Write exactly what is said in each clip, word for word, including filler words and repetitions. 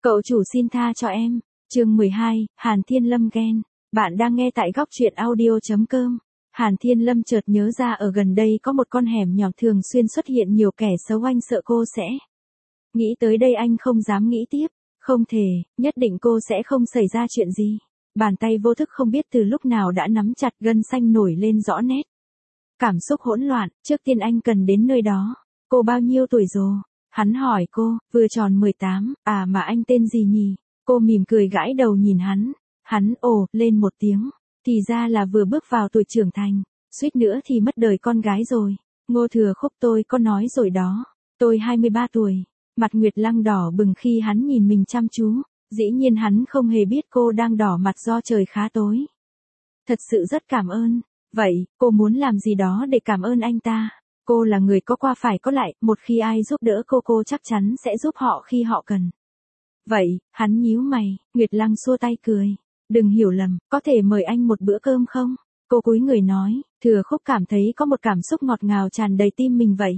Cậu chủ xin tha cho em. Chương mười hai, Hàn Thiên Lâm ghen. Bạn đang nghe tại góc truyện audio chấm com. Hàn Thiên Lâm chợt nhớ ra ở gần đây có một con hẻm nhỏ thường xuyên xuất hiện nhiều kẻ xấu, anh sợ cô sẽ. Nghĩ tới đây anh không dám nghĩ tiếp. Không thể, nhất định cô sẽ không xảy ra chuyện gì. Bàn tay vô thức không biết từ lúc nào đã nắm chặt, gân xanh nổi lên rõ nét. Cảm xúc hỗn loạn, trước tiên anh cần đến nơi đó. Cô bao nhiêu tuổi rồi? Hắn hỏi cô, vừa tròn mười tám, à mà anh tên gì nhỉ? Cô mỉm cười gãi đầu nhìn hắn. Hắn ồ, lên một tiếng. Thì ra là vừa bước vào tuổi trưởng thành, suýt nữa thì mất đời con gái rồi. Ngô Thừa Khúc, tôi có nói rồi đó. Tôi hai mươi ba tuổi. Mặt Nguyệt Lăng đỏ bừng khi hắn nhìn mình chăm chú. Dĩ nhiên hắn không hề biết cô đang đỏ mặt do trời khá tối. Thật sự rất cảm ơn. Vậy, cô muốn làm gì đó để cảm ơn anh ta? Cô là người có qua phải có lại, một khi ai giúp đỡ cô cô chắc chắn sẽ giúp họ khi họ cần. Vậy, hắn nhíu mày, Nguyệt Lăng xua tay cười. Đừng hiểu lầm, có thể mời anh một bữa cơm không? Cô cúi người nói, Thừa Khúc cảm thấy có một cảm xúc ngọt ngào tràn đầy tim mình vậy.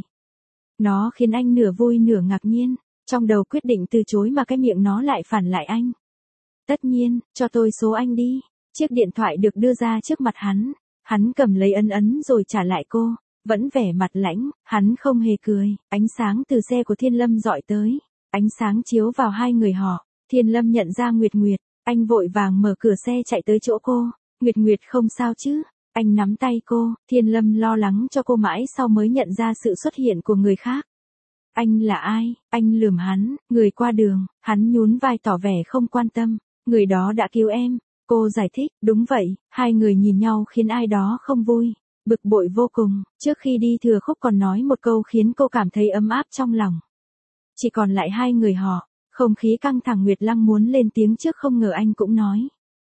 Nó khiến anh nửa vui nửa ngạc nhiên, trong đầu quyết định từ chối mà cái miệng nó lại phản lại anh. Tất nhiên, cho tôi số anh đi. Chiếc điện thoại được đưa ra trước mặt hắn, hắn cầm lấy ấn ấn rồi trả lại cô. Vẫn vẻ mặt lãnh, hắn không hề cười, ánh sáng từ xe của Thiên Lâm dọi tới, ánh sáng chiếu vào hai người họ, Thiên Lâm nhận ra Nguyệt Nguyệt, anh vội vàng mở cửa xe chạy tới chỗ cô, Nguyệt Nguyệt không sao chứ, anh nắm tay cô, Thiên Lâm lo lắng cho cô mãi sau mới nhận ra sự xuất hiện của người khác. Anh là ai? Anh lườm hắn, người qua đường, hắn nhún vai tỏ vẻ không quan tâm, người đó đã cứu em, cô giải thích, đúng vậy, hai người nhìn nhau khiến ai đó không vui. Bực bội vô cùng, trước khi đi Thừa Khúc còn nói một câu khiến cô cảm thấy ấm áp trong lòng. Chỉ còn lại hai người họ, không khí căng thẳng. Nguyệt Lăng muốn lên tiếng trước không ngờ anh cũng nói.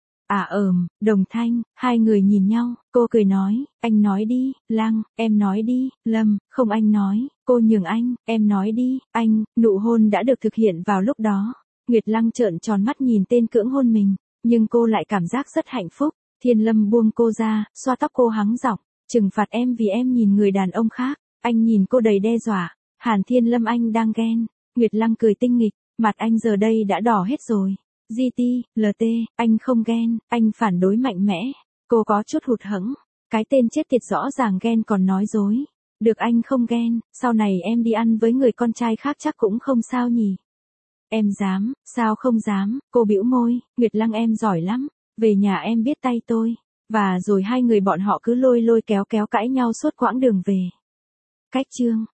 À ờm, đồng thanh, hai người nhìn nhau, cô cười nói, anh nói đi, Lăng, em nói đi, Lâm, không anh nói, cô nhường anh, em nói đi, anh, nụ hôn đã được thực hiện vào lúc đó. Nguyệt Lăng trợn tròn mắt nhìn tên cưỡng hôn mình, nhưng cô lại cảm giác rất hạnh phúc. Thiên Lâm buông cô ra, xoa tóc cô hắng giọng. Trừng phạt em vì em nhìn người đàn ông khác. Anh nhìn cô đầy đe dọa. Hàn Thiên Lâm, anh đang ghen. Nguyệt Lăng cười tinh nghịch, mặt anh giờ đây đã đỏ hết rồi. giê tê, lờ tê, anh không ghen, anh phản đối mạnh mẽ. Cô có chút hụt hẫng. Cái tên chết tiệt rõ ràng ghen còn nói dối. Được, anh không ghen, sau này em đi ăn với người con trai khác chắc cũng không sao nhỉ. Em dám, sao không dám, cô bĩu môi, Nguyệt Lăng em giỏi lắm. Về nhà em biết tay tôi. Và rồi hai người bọn họ cứ lôi lôi kéo kéo cãi nhau suốt quãng đường về. Cách chương